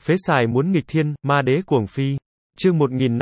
Phế xài muốn nghịch thiên, ma đế cuồng phi. Chương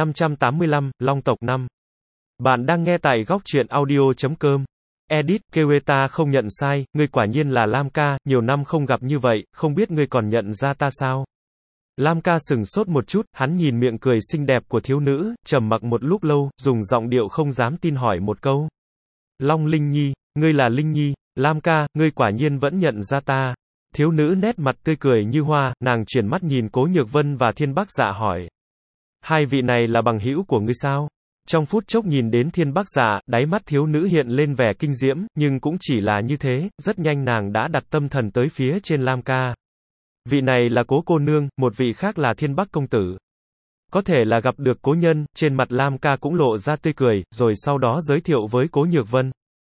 1585, Long tộc 5. Bạn đang nghe tại góc truyện audio.com. Edit, Keweta không nhận sai, ngươi quả nhiên là Lam ca, nhiều năm không gặp như vậy, không biết ngươi còn nhận ra ta sao? Lam ca sừng sốt một chút, hắn nhìn miệng cười xinh đẹp của thiếu nữ, trầm mặc một lúc lâu, dùng giọng điệu không dám tin hỏi một câu. Long Linh Nhi, ngươi là Linh Nhi, Lam ca, ngươi quả nhiên vẫn nhận ra ta. Thiếu nữ nét mặt tươi cười như hoa, nàng chuyển mắt nhìn Cố Nhược Vân và Thiên Bắc Dạ hỏi. Hai vị này là bằng hữu của ngươi sao? Trong phút chốc nhìn đến Thiên Bắc Dạ, đáy mắt thiếu nữ hiện lên vẻ kinh diễm, nhưng cũng chỉ là như thế, rất nhanh nàng đã đặt tâm thần tới phía trên Lam ca. Vị này là Cố cô nương, một vị khác là Thiên Bắc công tử. Có thể là gặp được cố nhân, trên mặt Lam ca cũng lộ ra tươi cười, rồi sau đó giới thiệu với Cố Nhược Vân.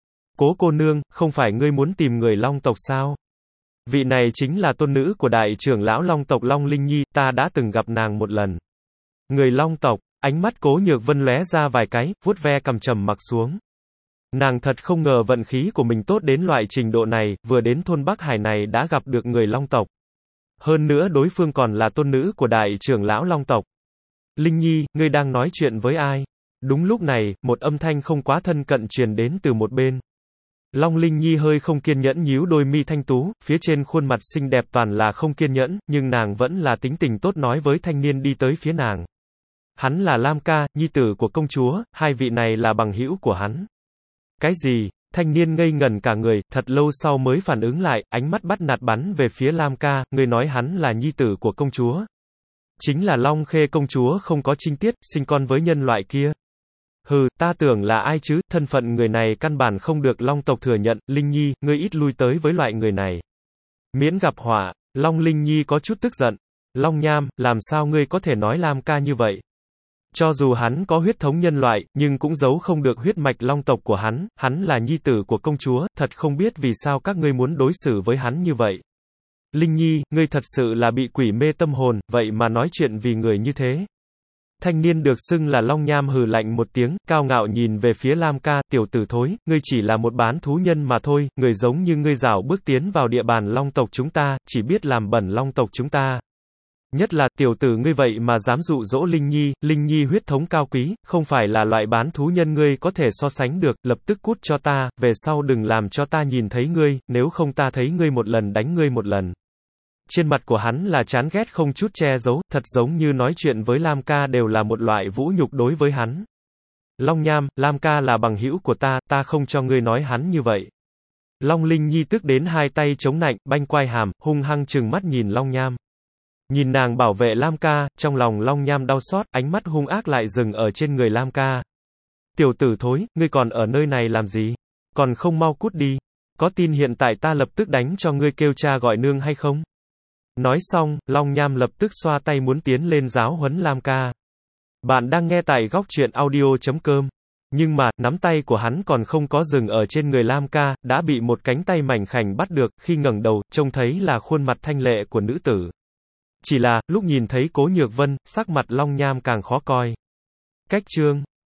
Cố cô nương, không phải ngươi muốn tìm người Long tộc sao? Vị này chính là tôn nữ của đại trưởng lão Long tộc Long Linh Nhi, ta đã từng gặp nàng một lần. Người Long tộc, ánh mắt Cố Nhược Vân lóe ra vài cái, vuốt ve cằm trầm mặc xuống. Nàng thật không ngờ vận khí của mình tốt đến loại trình độ này, vừa đến thôn Bắc Hải này đã gặp được người Long tộc. Hơn nữa đối phương còn là tôn nữ của đại trưởng lão Long tộc. Linh Nhi, ngươi đang nói chuyện với ai? Đúng lúc này, một âm thanh không quá thân cận truyền đến từ một bên. Long Linh Nhi hơi không kiên nhẫn nhíu đôi mi thanh tú, phía trên khuôn mặt xinh đẹp toàn là không kiên nhẫn, nhưng nàng vẫn là tính tình tốt nói với thanh niên đi tới phía nàng. Hắn là Lam ca, nhi tử của công chúa, hai vị này là bằng hữu của hắn. Cái gì? Thanh niên ngây ngẩn cả người, thật lâu sau mới phản ứng lại, ánh mắt bắt nạt bắn về phía Lam ca, người nói hắn là nhi tử của công chúa. Chính là Long Khê công chúa không có trinh tiết, sinh con với nhân loại kia. Hừ, ta tưởng là ai chứ, thân phận người này căn bản không được Long tộc thừa nhận, Linh Nhi, ngươi ít lui tới với loại người này. Miễn gặp họa, Long Linh Nhi có chút tức giận. Long Nham, làm sao ngươi có thể nói Lam ca như vậy? Cho dù hắn có huyết thống nhân loại, nhưng cũng giấu không được huyết mạch Long tộc của hắn là nhi tử của công chúa, thật không biết vì sao các ngươi muốn đối xử với hắn như vậy. Linh Nhi, ngươi thật sự là bị quỷ mê tâm hồn, vậy mà nói chuyện vì người như thế. Thanh niên được xưng là Long Nham hừ lạnh một tiếng, cao ngạo nhìn về phía Lam ca, tiểu tử thối, ngươi chỉ là một bán thú nhân mà thôi, người giống như ngươi rảo bước tiến vào địa bàn Long tộc chúng ta, chỉ biết làm bẩn Long tộc chúng ta. Nhất là, tiểu tử ngươi vậy mà dám dụ dỗ Linh Nhi huyết thống cao quý, không phải là loại bán thú nhân ngươi có thể so sánh được, lập tức cút cho ta, về sau đừng làm cho ta nhìn thấy ngươi, nếu không ta thấy ngươi một lần đánh ngươi một lần. Trên mặt của hắn là chán ghét không chút che giấu, thật giống như nói chuyện với Lam ca đều là một loại vũ nhục đối với hắn. Long Nham, Lam ca là bằng hữu của ta không cho ngươi nói hắn như vậy. Long Linh Nhi tức đến hai tay chống nạnh, banh quai hàm, hung hăng trừng mắt nhìn Long Nham. Nhìn nàng bảo vệ Lam ca, trong lòng Long Nham đau xót, ánh mắt hung ác lại dừng ở trên người Lam ca. Tiểu tử thối, ngươi còn ở nơi này làm gì? Còn không mau cút đi. Có tin hiện tại ta lập tức đánh cho ngươi kêu cha gọi nương hay không? Nói xong, Long Nham lập tức xoa tay muốn tiến lên giáo huấn Lam ca. Bạn đang nghe tại góc truyện audio.com. Nhưng mà, nắm tay của hắn còn không có dừng ở trên người Lam ca, đã bị một cánh tay mảnh khảnh bắt được, khi ngẩng đầu, trông thấy là khuôn mặt thanh lệ của nữ tử. Chỉ là, lúc nhìn thấy Cố Nhược Vân, sắc mặt Long Nham càng khó coi. Cách chương